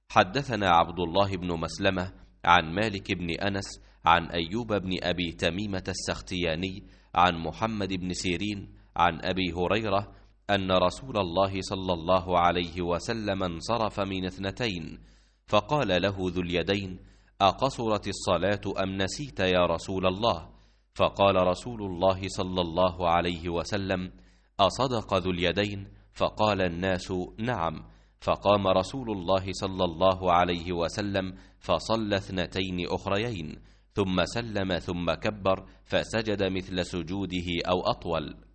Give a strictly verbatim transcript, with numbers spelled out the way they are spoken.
حدثنا عبد الله بن مسلمة عن مالك بن أنس عن أيوب بن أبي تميمة السختياني عن محمد بن سيرين عن أبي هريرة أن رسول الله صلى الله عليه وسلم انصرف من اثنتين فقال له ذو اليدين: أقصرت الصلاة أم نسيت يا رسول الله؟ فقال رسول الله صلى الله عليه وسلم: أصدق ذو اليدين؟ فقال الناس: نعم. فقام رسول الله صلى الله عليه وسلم فصلى اثنتين أخريين ثم سلم ثم كبر فسجد مثل سجوده أو أطول.